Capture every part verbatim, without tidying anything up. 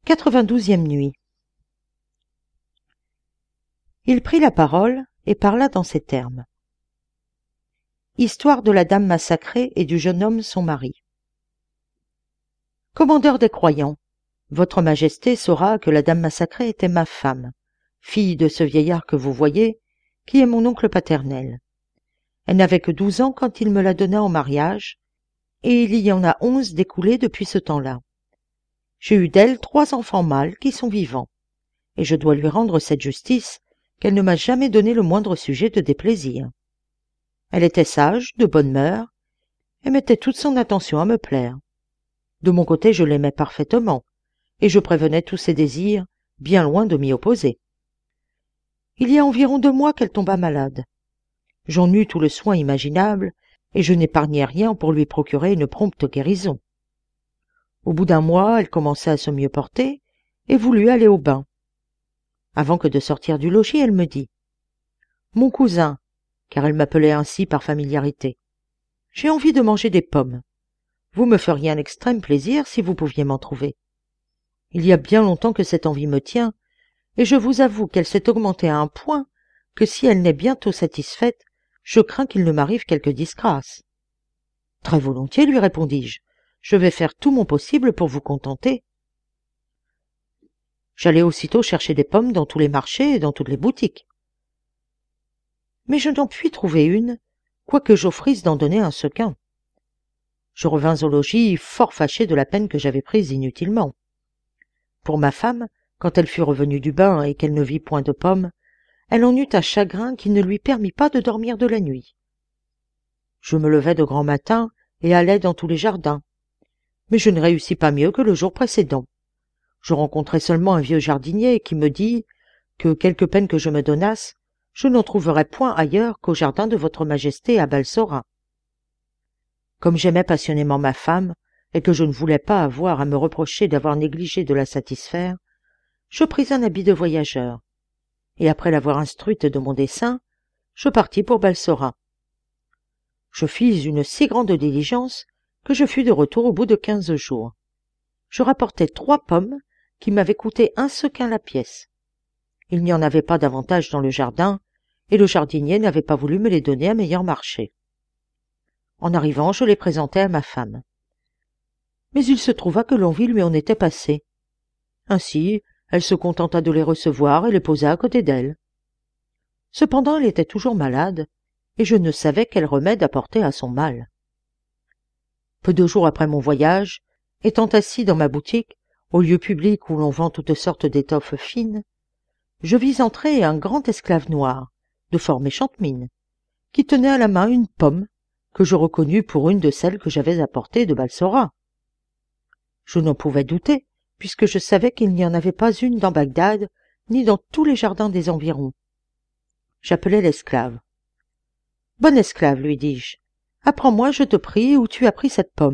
quatre-vingt-douzième nuit. Il prit la parole et parla dans ces termes. Histoire de la dame massacrée et du jeune homme son mari. Commandeur des croyants, votre majesté saura que la dame massacrée était ma femme, fille de ce vieillard que vous voyez, qui est mon oncle paternel. Elle n'avait que douze ans quand il me la donna en mariage, et il y en a onze découlés depuis ce temps-là. J'ai eu d'elle trois enfants mâles qui sont vivants, et je dois lui rendre cette justice qu'elle ne m'a jamais donné le moindre sujet de déplaisir. Elle était sage, de bonne mœurs, et mettait toute son attention à me plaire. De mon côté, je l'aimais parfaitement, et je prévenais tous ses désirs, bien loin de m'y opposer. Il y a environ deux mois qu'elle tomba malade. J'en eus tout le soin imaginable, et je n'épargnai rien pour lui procurer une prompte guérison. Au bout d'un mois, elle commença à se mieux porter, et voulut aller au bain. Avant que de sortir du logis, elle me dit « Mon cousin », car elle m'appelait ainsi par familiarité, « j'ai envie de manger des pommes. Vous me feriez un extrême plaisir si vous pouviez m'en trouver. Il y a bien longtemps que cette envie me tient, et je vous avoue qu'elle s'est augmentée à un point que si elle n'est bientôt satisfaite, je crains qu'il ne m'arrive quelque disgrâce. »« Très volontiers, lui répondis-je, je vais faire tout mon possible pour vous contenter. » J'allai aussitôt chercher des pommes dans tous les marchés et dans toutes les boutiques. Mais je n'en puis trouver une, quoique j'offrisse d'en donner un sequin. Je revins au logis fort fâché de la peine que j'avais prise inutilement. Pour ma femme, quand elle fut revenue du bain et qu'elle ne vit point de pommes, elle en eut un chagrin qui ne lui permit pas de dormir de la nuit. Je me levai de grand matin et allai dans tous les jardins, mais je ne réussis pas mieux que le jour précédent. Je rencontrai seulement un vieux jardinier qui me dit que, quelque peine que je me donnasse, je n'en trouverais point ailleurs qu'au jardin de votre majesté à Balsora. Comme j'aimais passionnément ma femme, et que je ne voulais pas avoir à me reprocher d'avoir négligé de la satisfaire, je pris un habit de voyageur, et après l'avoir instruite de mon dessein, je partis pour Balsora. Je fis une si grande diligence que je fus de retour au bout de quinze jours. Je rapportai trois pommes qui m'avaient coûté un sequin la pièce. Il n'y en avait pas davantage dans le jardin, et le jardinier n'avait pas voulu me les donner à meilleur marché. En arrivant, je les présentai à ma femme. Mais il se trouva que l'envie lui en était passée. Ainsi, elle se contenta de les recevoir et les posa à côté d'elle. Cependant, elle était toujours malade, et je ne savais quel remède apporter à son mal. Peu de jours après mon voyage, étant assis dans ma boutique, au lieu public où l'on vend toutes sortes d'étoffes fines, je vis entrer un grand esclave noir, de fort méchante mine, qui tenait à la main une pomme que je reconnus pour une de celles que j'avais apportées de Balsora. Je n'en pouvais douter, puisque je savais qu'il n'y en avait pas une dans Bagdad, ni dans tous les jardins des environs. J'appelai l'esclave. « Bon esclave, lui dis-je, apprends-moi, je te prie, où tu as pris cette pomme. »«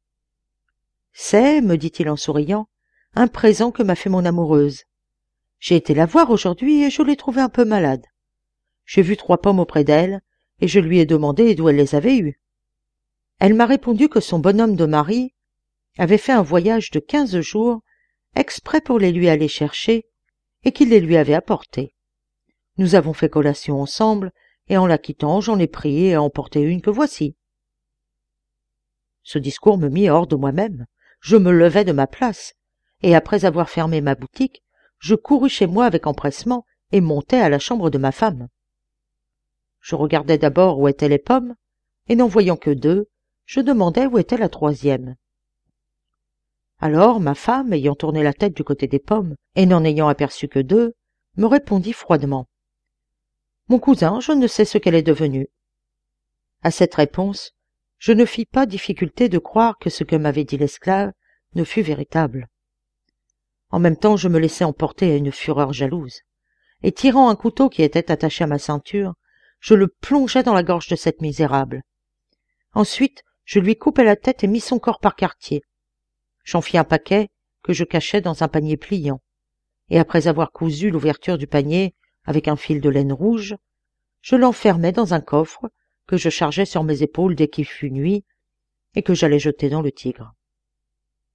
C'est, me dit-il en souriant, un présent que m'a fait mon amoureuse. J'ai été la voir aujourd'hui et je l'ai trouvée un peu malade. J'ai vu trois pommes auprès d'elle, et je lui ai demandé d'où elle les avait eues. Elle m'a répondu que son bonhomme de mari avait fait un voyage de quinze jours exprès pour les lui aller chercher, et qu'il les lui avait apportés. Nous avons fait collation ensemble, et en la quittant, j'en ai pris et ai emporté une que voici. » Ce discours me mit hors de moi-même. Je me levai de ma place, et après avoir fermé ma boutique, je courus chez moi avec empressement et montai à la chambre de ma femme. Je regardai d'abord où étaient les pommes, et n'en voyant que deux, je demandai où était la troisième. Alors ma femme, ayant tourné la tête du côté des pommes, et n'en ayant aperçu que deux, me répondit froidement. « Mon cousin, je ne sais ce qu'elle est devenue. » À cette réponse, je ne fis pas difficulté de croire que ce que m'avait dit l'esclave ne fût véritable. En même temps, je me laissai emporter à une fureur jalouse, et tirant un couteau qui était attaché à ma ceinture, je le plongeai dans la gorge de cette misérable. Ensuite, je lui coupai la tête et mis son corps par quartier. J'en fis un paquet que je cachai dans un panier pliant, et après avoir cousu l'ouverture du panier avec un fil de laine rouge, je l'enfermai dans un coffre que je chargeai sur mes épaules dès qu'il fut nuit et que j'allais jeter dans le Tigre.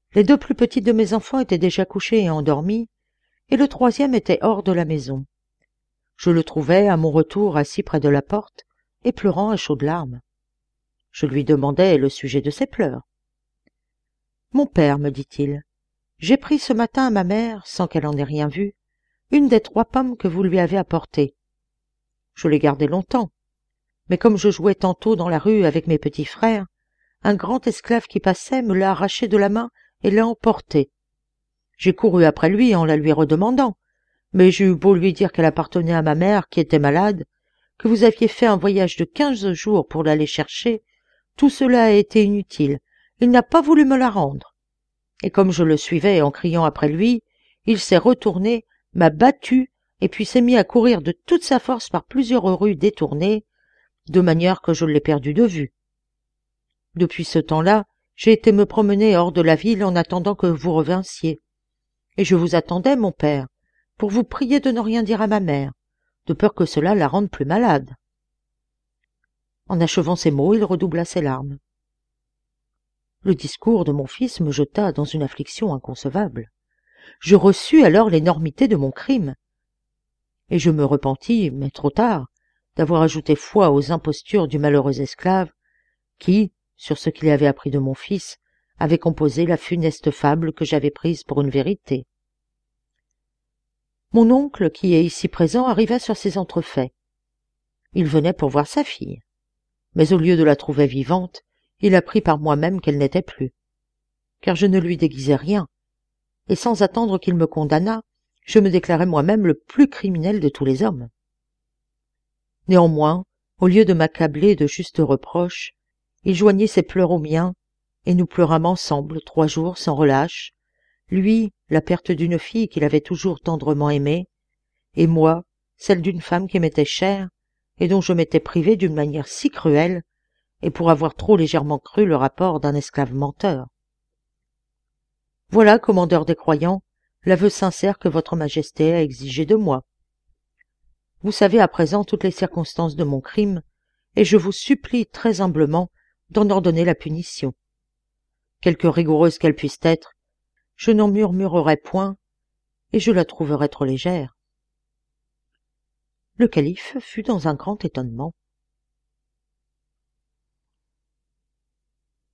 Les deux plus petits de mes enfants étaient déjà couchés et endormis, et le troisième était hors de la maison. Je le trouvai, à mon retour, assis près de la porte, et pleurant à chaudes larmes. Je lui demandai le sujet de ses pleurs. « Mon père, me dit-il, j'ai pris ce matin à ma mère, sans qu'elle en ait rien vu, une des trois pommes que vous lui avez apportées. Je l'ai gardée longtemps, mais comme je jouais tantôt dans la rue avec mes petits frères, un grand esclave qui passait me l'a arrachée de la main et l'a emportée. J'ai couru après lui en la lui redemandant, mais j'ai eu beau lui dire qu'elle appartenait à ma mère qui était malade, que vous aviez fait un voyage de quinze jours pour l'aller chercher, tout cela a été inutile, il n'a pas voulu me la rendre. Et comme je le suivais en criant après lui, il s'est retourné, m'a battu, et puis s'est mis à courir de toute sa force par plusieurs rues détournées, de manière que je l'ai perdu de vue. Depuis ce temps-là, j'ai été me promener hors de la ville en attendant que vous revinssiez. Et je vous attendais, mon père, pour vous prier de ne rien dire à ma mère, de peur que cela la rende plus malade. » En achevant ces mots, il redoubla ses larmes. Le discours de mon fils me jeta dans une affliction inconcevable. Je reçus alors l'énormité de mon crime, et je me repentis, mais trop tard, d'avoir ajouté foi aux impostures du malheureux esclave, qui, sur ce qu'il avait appris de mon fils, avait composé la funeste fable que j'avais prise pour une vérité. Mon oncle, qui est ici présent, arriva sur ces entrefaits. Il venait pour voir sa fille, mais au lieu de la trouver vivante, il apprit par moi-même qu'elle n'était plus, car je ne lui déguisai rien, et sans attendre qu'il me condamnât, je me déclarai moi-même le plus criminel de tous les hommes. Néanmoins, au lieu de m'accabler de justes reproches, il joignit ses pleurs aux miens, et nous pleurâmes ensemble trois jours sans relâche, lui, la perte d'une fille qu'il avait toujours tendrement aimée, et moi, celle d'une femme qui m'était chère, et dont je m'étais privé d'une manière si cruelle, et pour avoir trop légèrement cru le rapport d'un esclave menteur. Voilà, commandeur des croyants, l'aveu sincère que votre majesté a exigé de moi. Vous savez à présent toutes les circonstances de mon crime, et je vous supplie très humblement d'en ordonner la punition. Quelque rigoureuse qu'elle puisse être, je n'en murmurerai point, et je la trouverai trop légère. Le calife fut dans un grand étonnement.